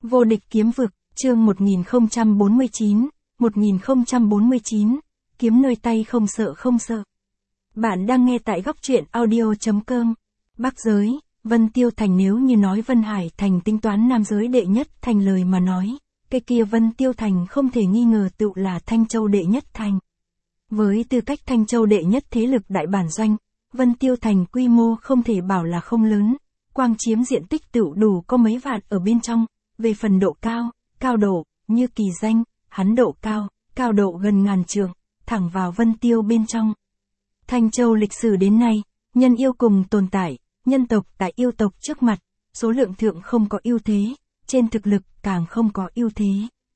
Vô địch kiếm vực, chương 1049, kiếm nơi tay không sợ không sợ. Bạn đang nghe tại góc truyện audio.com. Bắc giới, Vân Tiêu Thành nếu như nói Vân Hải Thành tính toán nam giới đệ nhất thành lời mà nói, cái kia Vân Tiêu Thành không thể nghi ngờ tựu là Thanh Châu đệ nhất thành. Với tư cách Thanh Châu đệ nhất thế lực đại bản doanh, Vân Tiêu Thành quy mô không thể bảo là không lớn, quang chiếm diện tích tựu đủ có mấy vạn ở bên trong. Về phần độ cao độ, như kỳ danh, hắn độ cao độ gần ngàn trượng, thẳng vào Vân Tiêu bên trong. Thanh Châu lịch sử đến nay, nhân yêu cùng tồn tại, nhân tộc tại yêu tộc trước mặt, số lượng thượng không có ưu thế, trên thực lực càng không có ưu thế.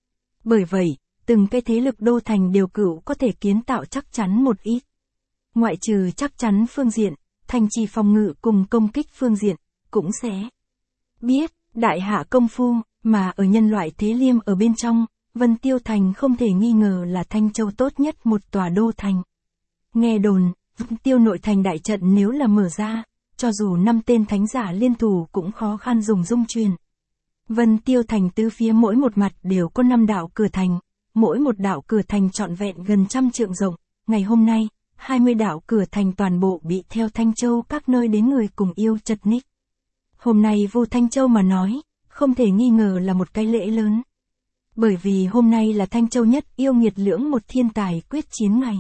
Bởi vậy, từng cái thế lực đô thành đều cửu có thể kiến tạo chắc chắn một ít. Ngoại trừ chắc chắn phương diện, thành trì phòng ngự cùng công kích phương diện, cũng sẽ biết, đại hạ công phu, mà ở nhân loại thế liêm ở bên trong, Vân Tiêu Thành không thể nghi ngờ là Thanh Châu tốt nhất một tòa đô thành. Nghe đồn, Vân Tiêu nội thành đại trận nếu là mở ra, cho dù 5 tên thánh giả liên thủ cũng khó khăn dùng dung truyền. Vân Tiêu Thành tứ phía mỗi một mặt đều có 5 đạo cửa thành, mỗi một đạo cửa thành trọn vẹn gần 100 trượng rộng, ngày hôm nay, 20 đạo cửa thành toàn bộ bị theo Thanh Châu các nơi đến người cùng yêu chật ních. Hôm nay vô Thanh Châu mà nói, không thể nghi ngờ là một cái lễ lớn. Bởi vì hôm nay là Thanh Châu nhất yêu nghiệt lưỡng một thiên tài quyết chiến ngày.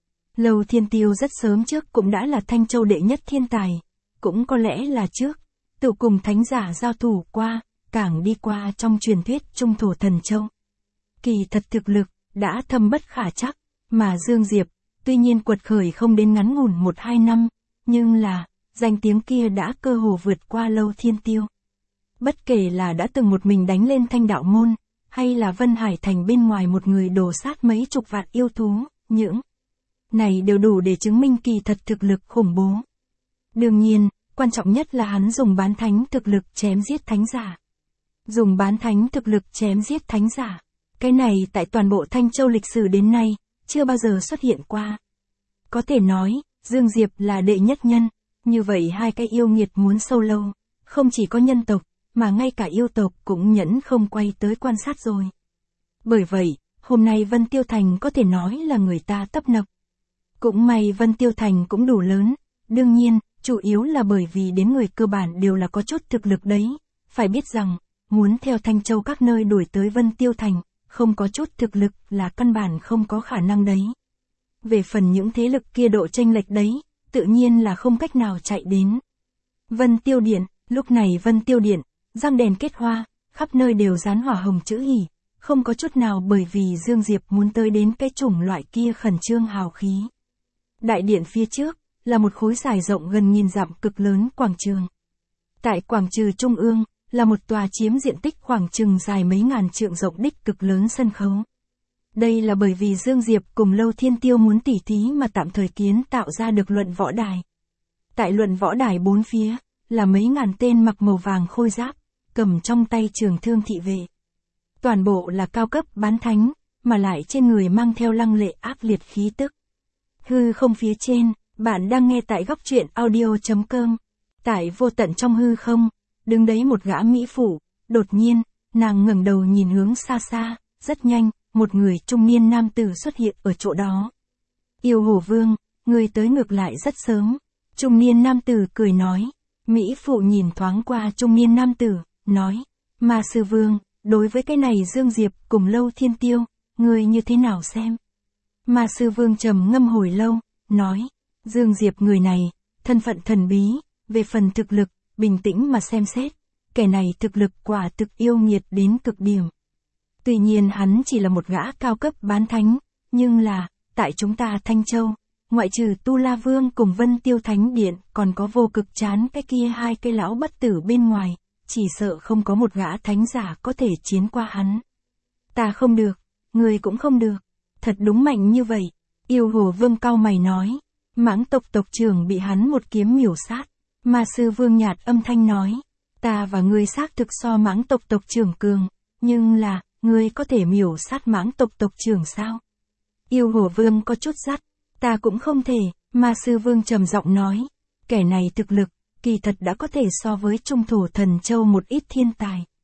Lầu Thiên Tiêu rất sớm trước cũng đã là Thanh Châu đệ nhất thiên tài, cũng có lẽ là trước, tự cùng thánh giả giao thủ qua, càng đi qua trong truyền thuyết Trung Thổ Thần Châu. Kỳ thật thực lực, đã thâm bất khả chắc, mà Dương Diệp, tuy nhiên quật khởi không đến ngắn ngủn 1-2 năm, nhưng là, danh tiếng kia đã cơ hồ vượt qua Lầu Thiên Tiêu. Bất kể là đã từng một mình đánh lên Thanh Đạo Môn, hay là Vân Hải Thành bên ngoài một người đổ sát mấy chục vạn yêu thú, những này đều đủ để chứng minh kỳ thật thực lực khủng bố. Đương nhiên, quan trọng nhất là hắn dùng bán thánh thực lực chém giết thánh giả. Dùng bán thánh thực lực chém giết thánh giả. Cái này tại toàn bộ Thanh Châu lịch sử đến nay, chưa bao giờ xuất hiện qua. Có thể nói, Dương Diệp là đệ nhất nhân, như vậy hai cái yêu nghiệt muốn sâu lâu, không chỉ có nhân tộc, mà ngay cả yêu tộc cũng nhẫn không quay tới quan sát rồi. Bởi vậy, hôm nay Vân Tiêu Thành có thể nói là người ta tấp nập. Cũng may Vân Tiêu Thành cũng đủ lớn, đương nhiên, chủ yếu là bởi vì đến người cơ bản đều là có chút thực lực đấy. Phải biết rằng, muốn theo Thanh Châu các nơi đuổi tới Vân Tiêu Thành, không có chút thực lực là căn bản không có khả năng đấy. Về phần những thế lực kia độ chênh lệch đấy, tự nhiên là không cách nào chạy đến. Vân Tiêu Điện, lúc này Vân Tiêu Điện, răng đèn kết hoa, khắp nơi đều dán hỏa hồng chữ hỉ, không có chút nào bởi vì Dương Diệp muốn tới đến cái chủng loại kia khẩn trương hào khí. Đại điện phía trước, là một khối dài rộng gần 1000 dặm cực lớn quảng trường. Tại quảng trường trung ương, là một tòa chiếm diện tích khoảng chừng dài mấy ngàn trượng rộng đích cực lớn sân khấu. Đây là bởi vì Dương Diệp cùng Lầu Thiên Tiêu muốn tỉ thí mà tạm thời kiến tạo ra được luận võ đài. Tại luận võ đài bốn phía, là mấy ngàn tên mặc màu vàng khôi giáp, cầm trong tay trường thương thị vệ. Toàn bộ là cao cấp bán thánh, mà lại trên người mang theo lăng lệ ác liệt khí tức. Hư không phía trên, bạn đang nghe tại góc truyện audio.com. Tại vô tận trong hư không, đứng đấy một gã mỹ phụ, đột nhiên, nàng ngẩng đầu nhìn hướng xa xa, rất nhanh, một người trung niên nam tử xuất hiện ở chỗ đó. Yêu Hổ Vương, người tới ngược lại rất sớm. Trung niên nam tử cười nói. Mỹ phụ nhìn thoáng qua trung niên nam tử, nói, Ma Sư Vương, đối với cái này Dương Diệp cùng Lầu Thiên Tiêu, người như thế nào xem? Ma Sư Vương trầm ngâm hồi lâu, nói, Dương Diệp người này, thân phận thần bí, về phần thực lực, bình tĩnh mà xem xét, kẻ này thực lực quả thực yêu nghiệt đến cực điểm. Tuy nhiên hắn chỉ là một gã cao cấp bán thánh, nhưng là, tại chúng ta Thanh Châu, ngoại trừ Tu La Vương cùng Vân Tiêu Thánh Điện còn có vô cực chán cái kia hai cái lão bất tử bên ngoài, chỉ sợ không có một gã thánh giả có thể chiến qua hắn. Ta không được, người cũng không được, thật đúng mạnh như vậy, Yêu Hổ Vương cau mày nói, Mãng tộc tộc trưởng bị hắn một kiếm miểu sát. Ma Sư Vương nhạt âm thanh nói, ta và ngươi xác thực so Mãng tộc tộc trưởng cường, nhưng là, ngươi có thể miểu sát Mãng tộc tộc trưởng sao? Yêu Hổ Vương có chút dắt, ta cũng không thể, Ma Sư Vương trầm giọng nói, kẻ này thực lực, kỳ thật đã có thể so với Trung Thổ Thần Châu một ít thiên tài.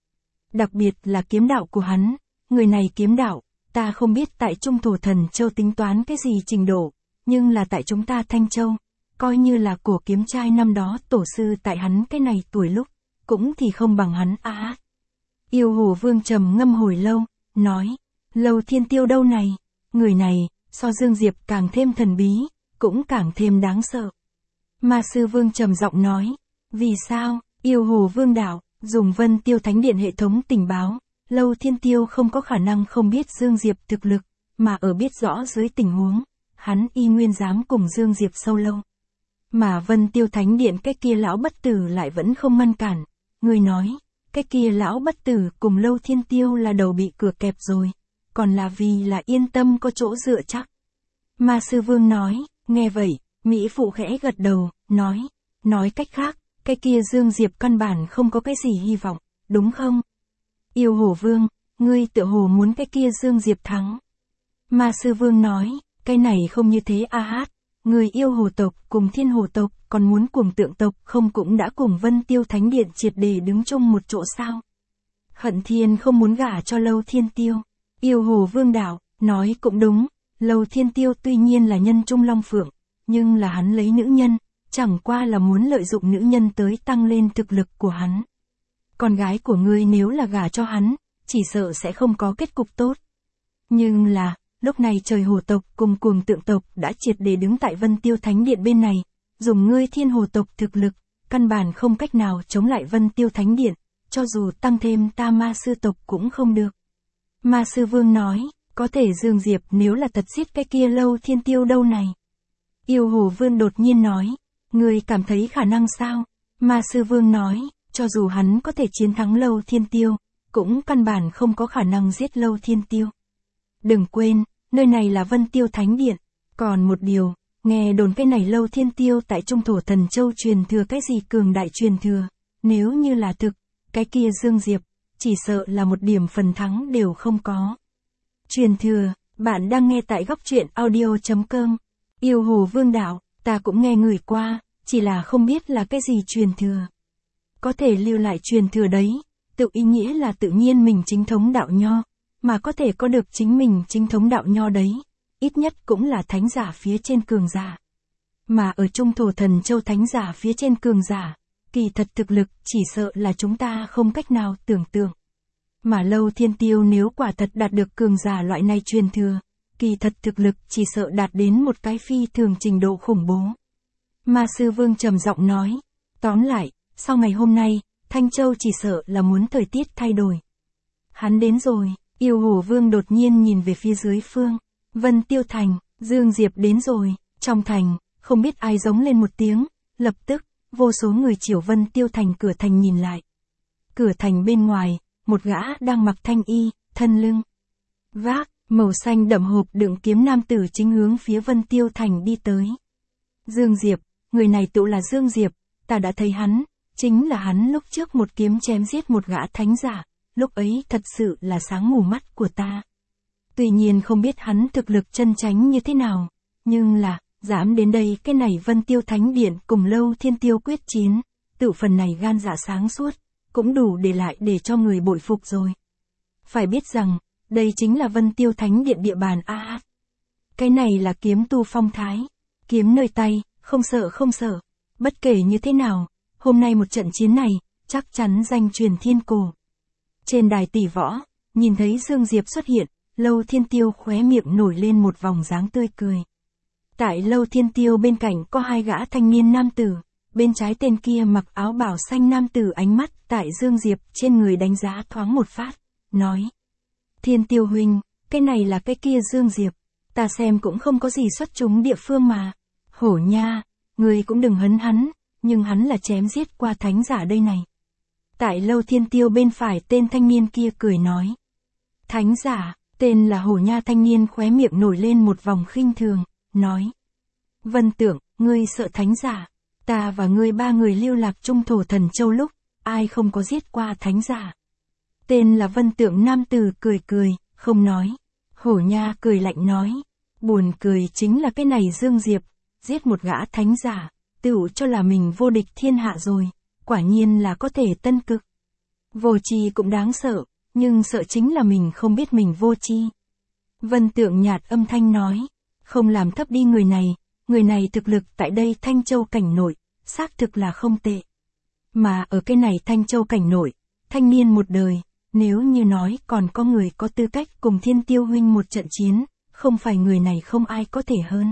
Đặc biệt là kiếm đạo của hắn, người này kiếm đạo, ta không biết tại Trung Thổ Thần Châu tính toán cái gì trình độ, nhưng là tại chúng ta Thanh Châu, coi như là cổ kiếm trai năm đó tổ sư tại hắn cái này tuổi lúc, cũng thì không bằng hắn á. Yêu Hồ Vương trầm ngâm hồi lâu, nói, Lâu Thiên Tiêu đâu này, người này, so Dương Diệp càng thêm thần bí, cũng càng thêm đáng sợ. Ma Sư Vương trầm giọng nói, vì sao, Yêu Hồ Vương đạo, dùng Vân Tiêu Thánh Điện hệ thống tình báo, Lâu Thiên Tiêu không có khả năng không biết Dương Diệp thực lực, mà ở biết rõ dưới tình huống, hắn y nguyên dám cùng Dương Diệp sâu lâu. Mà Vân Tiêu Thánh Điện cái kia lão bất tử lại vẫn không ngăn cản, người nói, cái kia lão bất tử cùng Lâu Thiên Tiêu là đầu bị cửa kẹp rồi, còn là vì là yên tâm có chỗ dựa chắc. Ma Sư Vương nói, nghe vậy, Mỹ Phụ khẽ gật đầu, nói cách khác, cái kia Dương Diệp căn bản không có cái gì hy vọng, đúng không? Yêu Hồ Vương, ngươi tựa hồ muốn cái kia Dương Diệp thắng. Ma Sư Vương nói, cái này không như thế a hát, người Yêu Hồ tộc cùng Thiên Hồ tộc còn muốn cùng Tượng tộc không cũng đã cùng Vân Tiêu Thánh Điện triệt để đứng chung một chỗ sao? Hận Thiên không muốn gả cho Lâu Thiên Tiêu. Yêu Hồ Vương đạo, nói cũng đúng, Lâu Thiên Tiêu tuy nhiên là nhân trung long phượng, nhưng là hắn lấy nữ nhân, chẳng qua là muốn lợi dụng nữ nhân tới tăng lên thực lực của hắn. Con gái của ngươi nếu là gả cho hắn, chỉ sợ sẽ không có kết cục tốt. Nhưng là, lúc này Trời Hồ tộc cùng Cuồng Tượng tộc đã triệt để đứng tại Vân Tiêu Thánh Điện bên này, dùng ngươi Thiên Hồ tộc thực lực, căn bản không cách nào chống lại Vân Tiêu Thánh Điện, cho dù tăng thêm ta Ma Sư tộc cũng không được. Ma Sư Vương nói, có thể Dương Diệp nếu là thật giết cái kia Lâu Thiên Tiêu đâu này. Yêu Hồ Vương đột nhiên nói, ngươi cảm thấy khả năng sao? Ma Sư Vương nói, cho dù hắn có thể chiến thắng Lâu Thiên Tiêu, cũng căn bản không có khả năng giết Lâu Thiên Tiêu. Đừng quên, nơi này là Vân Tiêu Thánh Điện. Còn một điều, nghe đồn cái này Lâu Thiên Tiêu tại Trung Thổ Thần Châu truyền thừa cái gì cường đại truyền thừa, nếu như là thực, cái kia Dương Diệp, chỉ sợ là một điểm phần thắng đều không có. Truyền thừa, bạn đang nghe tại góc truyện audio.com. Yêu Hồ Vương đạo, ta cũng nghe người qua, chỉ là không biết là cái gì truyền thừa. Có thể lưu lại truyền thừa đấy, tự ý nghĩa là tự nhiên mình chính thống đạo nho, mà có thể có được chính mình chính thống đạo nho đấy, ít nhất cũng là thánh giả phía trên cường giả. Mà ở Trung Thổ Thần Châu thánh giả phía trên cường giả, kỳ thật thực lực chỉ sợ là chúng ta không cách nào tưởng tượng. Mà Lâu Thiên Tiêu nếu quả thật đạt được cường giả loại này truyền thừa, kỳ thật thực lực chỉ sợ đạt đến một cái phi thường trình độ khủng bố. Ma Sư Vương trầm giọng nói, tóm lại, sau ngày hôm nay, Thanh Châu chỉ sợ là muốn thời tiết thay đổi. Hắn đến rồi, Yêu Hồ Vương đột nhiên nhìn về phía dưới phương, Vân Tiêu Thành, Dương Diệp đến rồi, trong thành, không biết ai giống lên một tiếng, lập tức, vô số người chiều Vân Tiêu Thành cửa thành nhìn lại. Cửa thành bên ngoài, một gã đang mặc thanh y, thân lưng vác màu xanh đậm hộp đựng kiếm nam tử chính hướng phía Vân Tiêu Thành đi tới. Dương Diệp, người này tự là Dương Diệp, ta đã thấy hắn, chính là hắn lúc trước một kiếm chém giết một gã thánh giả, lúc ấy thật sự là sáng ngủ mắt của ta. Tuy nhiên không biết hắn thực lực chân chánh như thế nào, nhưng là, dám đến đây cái này Vân Tiêu Thánh Điện cùng Lâu Thiên Tiêu quyết chiến, tự phần này gan dạ sáng suốt, cũng đủ để lại để cho người bội phục rồi. Phải biết rằng, đây chính là Vân Tiêu Thánh Điện địa bàn a. Cái này là kiếm tu phong thái, kiếm nơi tay, không sợ, bất kể như thế nào, hôm nay một trận chiến này, chắc chắn danh truyền thiên cổ. Trên đài tỷ võ, nhìn thấy Dương Diệp xuất hiện, Lâu Thiên Tiêu khóe miệng nổi lên một vòng dáng tươi cười. Tại Lâu Thiên Tiêu bên cạnh có hai gã thanh niên nam tử, bên trái tên kia mặc áo bảo xanh nam tử ánh mắt tại Dương Diệp trên người đánh giá thoáng một phát, nói. Thiên Tiêu huynh, cái này là cái kia Dương Diệp, ta xem cũng không có gì xuất chúng địa phương mà. Hổ nha, người cũng đừng hấn hắn, nhưng hắn là chém giết qua thánh giả đây này. Tại Lâu Thiên Tiêu bên phải tên thanh niên kia cười nói. Thánh giả, tên là Hổ nha thanh niên khóe miệng nổi lên một vòng khinh thường, nói. Vân Tưởng, ngươi sợ thánh giả, ta và ngươi ba người lưu lạc Trung Thổ Thần Châu lúc, ai không có giết qua thánh giả. Tên là Vân Tưởng nam tử cười, không nói. Hổ nha cười lạnh nói. Buồn cười chính là cái này Dương Diệp, giết một gã thánh giả, tựu cho là mình vô địch thiên hạ rồi, quả nhiên là có thể tân cực. Vô tri cũng đáng sợ, nhưng sợ chính là mình không biết mình vô tri. Vân Tượng nhạt âm thanh nói, không làm thấp đi người này thực lực tại đây Thanh Châu cảnh nội, xác thực là không tệ. Mà ở cái này Thanh Châu cảnh nội, thanh niên một đời, nếu như nói còn có người có tư cách cùng Thiên Tiêu huynh một trận chiến, không phải người này không ai có thể hơn.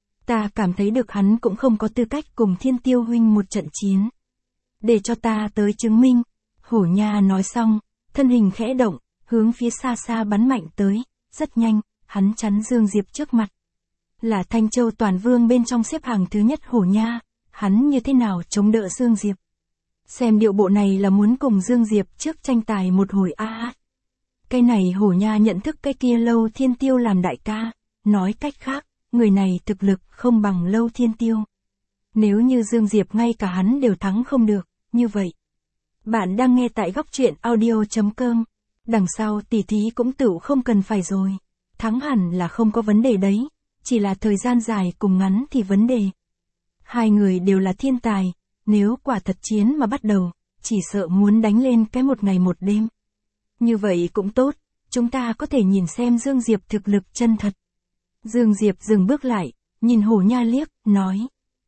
Ta cảm thấy được hắn cũng không có tư cách cùng Thiên Tiêu huynh một trận chiến. Để cho ta tới chứng minh. Hổ Nha nói xong, thân hình khẽ động, hướng phía xa xa bắn mạnh tới, rất nhanh, hắn chắn Dương Diệp trước mặt. Là Thanh Châu toàn vương bên trong xếp hàng thứ nhất Hổ Nha, hắn như thế nào chống đỡ Dương Diệp. Xem điệu bộ này là muốn cùng Dương Diệp trước tranh tài một hồi a. Cái này Hổ Nha nhận thức cái kia Lâu Thiên Tiêu làm đại ca, nói cách khác, người này thực lực không bằng Lâu Thiên Tiêu. Nếu như Dương Diệp ngay cả hắn đều thắng không được, như vậy. Bạn đang nghe tại góc truyện audio.com. Đằng sau tỉ thí cũng tựu không cần phải rồi. Thắng hẳn là không có vấn đề đấy, chỉ là thời gian dài cùng ngắn thì vấn đề. Hai người đều là thiên tài, nếu quả thật chiến mà bắt đầu, chỉ sợ muốn đánh lên cái một ngày một đêm. Như vậy cũng tốt, chúng ta có thể nhìn xem Dương Diệp thực lực chân thật. Dương Diệp dừng bước lại, nhìn Hổ Nha liếc, nói.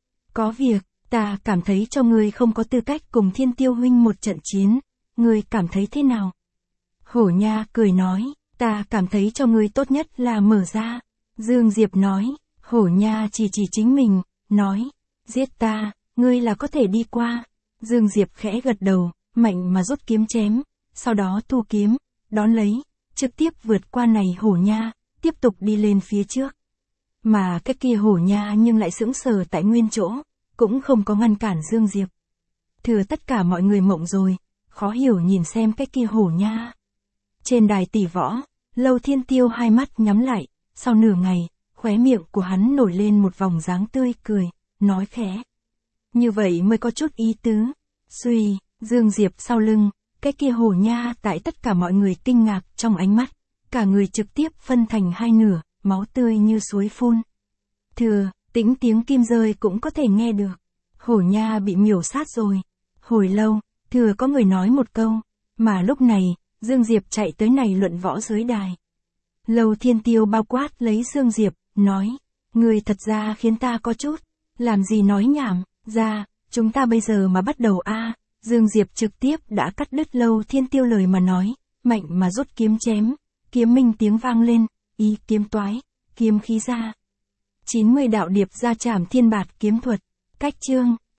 Có việc, ta cảm thấy cho ngươi không có tư cách cùng Thiên Tiêu huynh một trận chiến, ngươi cảm thấy thế nào? Hổ Nha cười nói, ta cảm thấy cho ngươi tốt nhất là mở ra. Dương Diệp nói, Hổ Nha chỉ chính mình, nói, giết ta, ngươi là có thể đi qua. Dương Diệp khẽ gật đầu, mạnh mà rút kiếm chém, sau đó thu kiếm, đón lấy, trực tiếp vượt qua này Hổ Nha, tiếp tục đi lên phía trước. Mà cái kia Hổ Nha nhưng lại sững sờ tại nguyên chỗ, cũng không có ngăn cản Dương Diệp. Thừa tất cả mọi người mộng rồi, khó hiểu nhìn xem cái kia Hổ Nha. Trên đài tỷ võ, Lâu Thiên Tiêu hai mắt nhắm lại, sau nửa ngày, khóe miệng của hắn nổi lên một vòng dáng tươi cười, nói khẽ. Như vậy mới có chút ý tứ. Suy, Dương Diệp sau lưng, cái kia Hổ Nha tại tất cả mọi người kinh ngạc trong ánh mắt, cả người trực tiếp phân thành hai nửa, máu tươi như suối phun. Thừa, tĩnh tiếng kim rơi cũng có thể nghe được. Hổ Nha bị miểu sát rồi. Hồi lâu, thừa có người nói một câu, mà lúc này, Dương Diệp chạy tới này luận võ dưới đài. Lâu Thiên Tiêu bao quát lấy Dương Diệp, nói, người thật ra khiến ta có chút, làm gì nói nhảm, ra, chúng ta bây giờ mà bắt đầu a. Dương Diệp trực tiếp đã cắt đứt Lâu Thiên Tiêu lời mà nói, mạnh mà rút kiếm chém, kiếm minh tiếng vang lên, ý kiếm toái, kiếm khí ra. 90 đạo điệp ra trảm thiên bạt kiếm thuật, cách chương,